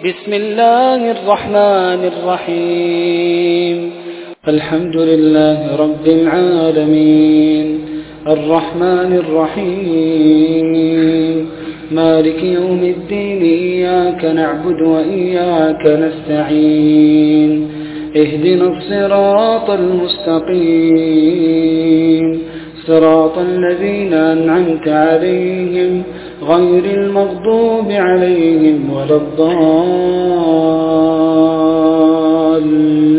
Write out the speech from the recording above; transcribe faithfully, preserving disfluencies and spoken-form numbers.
بسم الله الرحمن الرحيم. الحمد لله رب العالمين الرحمن الرحيم مالك يوم الدين، إياك نعبد وإياك نستعين، اهدنا الصراط المستقيم، صراط الذين أنعمت عليهم غير المغضوب عليهم ولا الضالين.